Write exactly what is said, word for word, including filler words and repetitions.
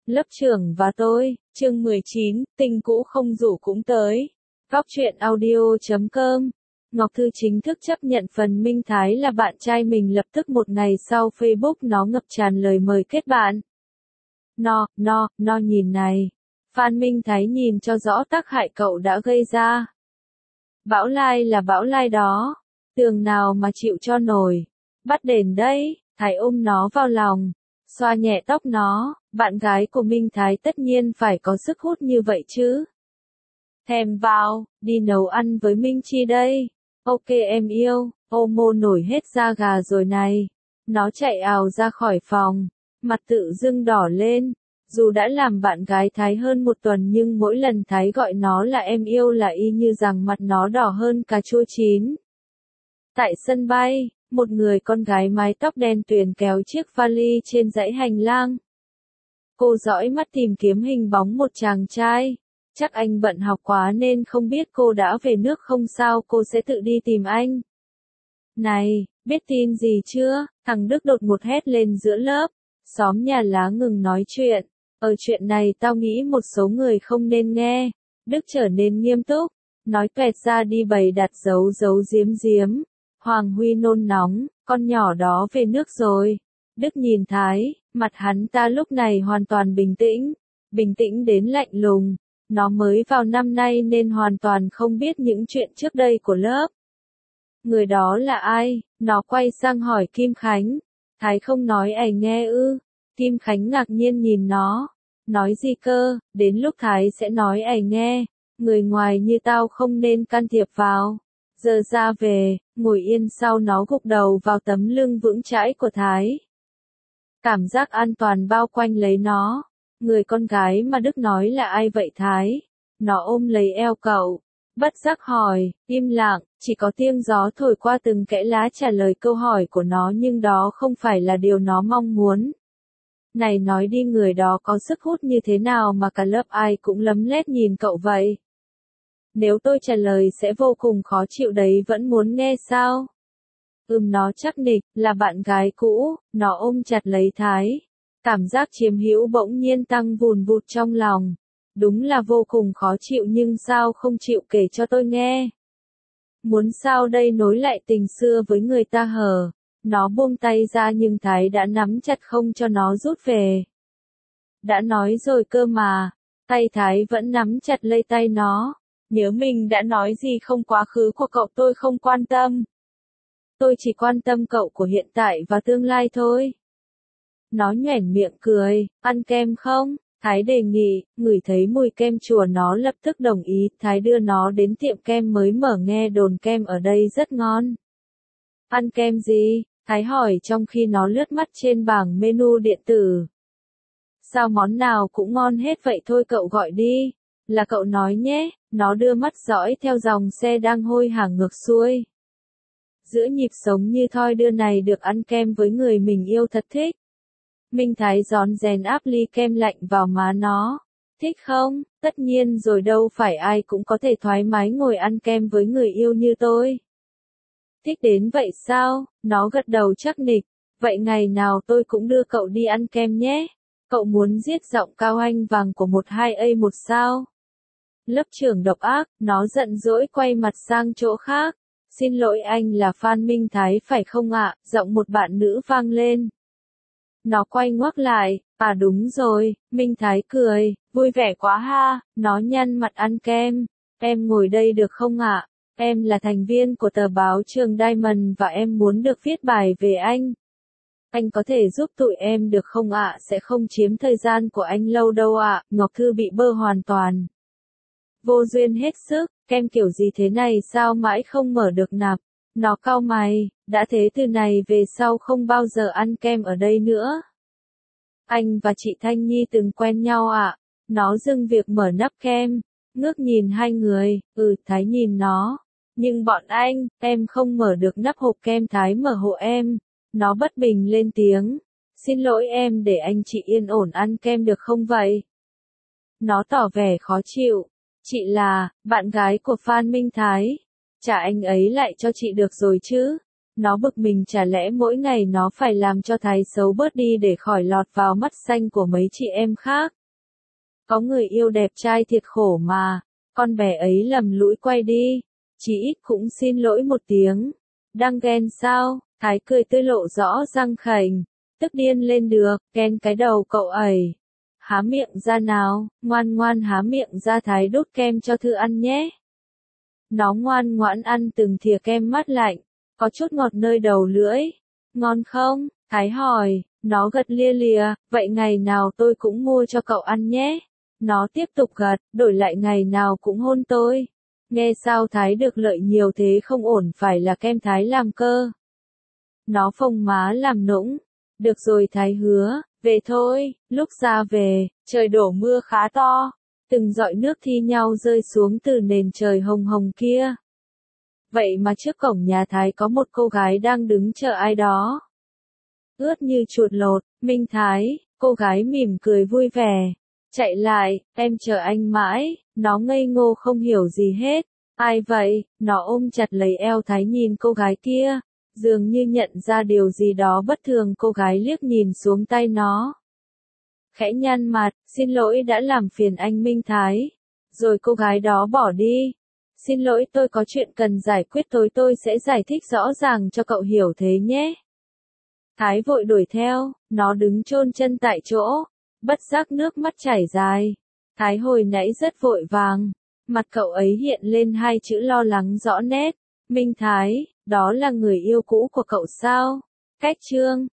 Lớp trưởng và tôi, chương mười chín, tình cũ không rủ cũng tới. Góc truyện audio chấm com. Ngọc Thư chính thức chấp nhận phần Minh Thái là bạn trai mình lập tức một ngày sau Facebook nó ngập tràn lời mời kết bạn. No, no, no nhìn này. Phan Minh Thái nhìn cho rõ tác hại cậu đã gây ra. Bão lai là bão lai đó. Tường nào mà chịu cho nổi. Bắt đền đấy, Thái ôm nó vào lòng. Xoa nhẹ tóc nó, bạn gái của Minh Thái tất nhiên phải có sức hút như vậy chứ. Thèm vào, đi nấu ăn với Minh Chi đây. Ok em yêu, Omo nổi hết da gà rồi này. Nó chạy ào ra khỏi phòng, mặt tự dưng đỏ lên. Dù đã làm bạn gái Thái hơn một tuần nhưng mỗi lần Thái gọi nó là em yêu là y như rằng mặt nó đỏ hơn cà chua chín. Tại sân bay, một người con gái mái tóc đen tuyền kéo chiếc vali trên dãy hành lang. Cô dõi mắt tìm kiếm hình bóng một chàng trai. Chắc anh bận học quá nên không biết cô đã về nước không sao cô sẽ tự đi tìm anh. Này, biết tin gì chưa? Thằng Đức đột ngột hét lên giữa lớp. Xóm nhà lá ngừng nói chuyện. Ở chuyện này tao nghĩ một số người không nên nghe. Đức trở nên nghiêm túc. Nói tuẹt ra đi bày đặt dấu dấu giếm giếm. Hoàng Huy nôn nóng, con nhỏ đó về nước rồi. Đức nhìn Thái, mặt hắn ta lúc này hoàn toàn bình tĩnh. Bình tĩnh đến lạnh lùng. Nó mới vào năm nay nên hoàn toàn không biết những chuyện trước đây của lớp. Người đó là ai? Nó quay sang hỏi Kim Khánh. Thái không nói ày nghe ư. Kim Khánh ngạc nhiên nhìn nó. Nói gì cơ, đến lúc Thái sẽ nói ày nghe. Người ngoài như tao không nên can thiệp vào. Giờ ra về, ngồi yên sau nó gục đầu vào tấm lưng vững chãi của Thái. Cảm giác an toàn bao quanh lấy nó. Người con gái mà Đức nói là ai vậy Thái? Nó ôm lấy eo cậu. Bất giác hỏi, im lặng, chỉ có tiếng gió thổi qua từng kẽ lá trả lời câu hỏi của nó nhưng đó không phải là điều nó mong muốn. Này nói đi người đó có sức hút như thế nào mà cả lớp ai cũng lấm lét nhìn cậu vậy? Nếu tôi trả lời sẽ vô cùng khó chịu đấy vẫn muốn nghe sao? Ừm nó chắc nịch, là bạn gái cũ, nó ôm chặt lấy Thái. Cảm giác chiếm hữu bỗng nhiên tăng vùn vụt trong lòng. Đúng là vô cùng khó chịu nhưng sao không chịu kể cho tôi nghe? Muốn sao đây nối lại tình xưa với người ta hờ? Nó buông tay ra nhưng Thái đã nắm chặt không cho nó rút về. Đã nói rồi cơ mà. Tay Thái vẫn nắm chặt lấy tay nó. Nhớ mình đã nói gì không quá khứ của cậu tôi không quan tâm. Tôi chỉ quan tâm cậu của hiện tại và tương lai thôi. Nó nhoẻn miệng cười, ăn kem không? Thái đề nghị, ngửi thấy mùi kem chùa nó lập tức đồng ý, Thái đưa nó đến tiệm kem mới mở nghe đồn kem ở đây rất ngon. Ăn kem gì? Thái hỏi trong khi nó lướt mắt trên bảng menu điện tử. Sao món nào cũng ngon hết vậy thôi cậu gọi đi. Là cậu nói nhé, nó đưa mắt dõi theo dòng xe đang hôi hả ngược xuôi. Giữa nhịp sống như thoi đưa này được ăn kem với người mình yêu thật thích. Minh Thái rón rén áp ly kem lạnh vào má nó. Thích không? Tất nhiên rồi đâu phải ai cũng có thể thoải mái ngồi ăn kem với người yêu như tôi. Thích đến vậy sao? Nó gật đầu chắc nịch. Vậy ngày nào tôi cũng đưa cậu đi ăn kem nhé. Cậu muốn giết giọng cao anh vàng của một hai A một sao? Lớp trưởng độc ác, nó giận dỗi quay mặt sang chỗ khác. Xin lỗi anh là Phan Minh Thái phải không ạ? Giọng một bạn nữ vang lên. Nó quay ngoắc lại, à đúng rồi, Minh Thái cười, vui vẻ quá ha, nó nhăn mặt ăn kem. Em ngồi đây được không ạ? Em là thành viên của tờ báo Trường Diamond và em muốn được viết bài về anh. Anh có thể giúp tụi em được không ạ? Sẽ không chiếm thời gian của anh lâu đâu ạ. Ngọc Thư bị bơ hoàn toàn. Vô duyên hết sức, kem kiểu gì thế này sao mãi không mở được nạp. Nó cau mày, đã thế từ này về sau không bao giờ ăn kem ở đây nữa. Anh và chị Thanh Nhi từng quen nhau ạ. Nó dừng việc mở nắp kem, ngước nhìn hai người, ừ Thái nhìn nó. Nhưng bọn anh, em không mở được nắp hộp kem Thái mở hộ em. Nó bất bình lên tiếng. Xin lỗi em để anh chị yên ổn ăn kem được không vậy? Nó tỏ vẻ khó chịu. Chị là, bạn gái của Phan Minh Thái. Trả anh ấy lại cho chị được rồi chứ. Nó bực mình chả lẽ mỗi ngày nó phải làm cho Thái xấu bớt đi để khỏi lọt vào mắt xanh của mấy chị em khác. Có người yêu đẹp trai thiệt khổ mà, con bé ấy lầm lũi quay đi, chí ít cũng xin lỗi một tiếng. Đang ghen sao? Thái cười tươi lộ rõ răng khểnh, tức điên lên được, ghen cái đầu cậu ấy. Há miệng ra nào, ngoan ngoan há miệng ra Thái đút kem cho Thư ăn nhé. Nó ngoan ngoãn ăn từng thìa kem mát lạnh, có chút ngọt nơi đầu lưỡi. Ngon không? Thái hỏi, nó gật lia lìa, vậy ngày nào tôi cũng mua cho cậu ăn nhé. Nó tiếp tục gật, đổi lại ngày nào cũng hôn tôi. Nghe sao Thái được lợi nhiều thế không ổn phải là kem Thái làm cơ. Nó phồng má làm nũng. Được rồi Thái hứa, về thôi. Lúc ra về, trời đổ mưa khá to. Từng giọt nước thi nhau rơi xuống từ nền trời hồng hồng kia. Vậy mà trước cổng nhà Thái có một cô gái đang đứng chờ ai đó. Ướt như chuột lột, Minh Thái, cô gái mỉm cười vui vẻ. Chạy lại, em chờ anh mãi, nó ngây ngô không hiểu gì hết. Ai vậy? Nó ôm chặt lấy eo Thái nhìn cô gái kia. Dường như nhận ra điều gì đó bất thường, cô gái liếc nhìn xuống tay nó. Khẽ nhăn mặt, xin lỗi đã làm phiền anh Minh Thái. Rồi cô gái đó bỏ đi. Xin lỗi tôi có chuyện cần giải quyết tối tôi sẽ giải thích rõ ràng cho cậu hiểu thế nhé. Thái vội đuổi theo, nó đứng chôn chân tại chỗ. Bất giác nước mắt chảy dài. Thái hồi nãy rất vội vàng. Mặt cậu ấy hiện lên hai chữ lo lắng rõ nét. Minh Thái, đó là người yêu cũ của cậu sao? Cách chương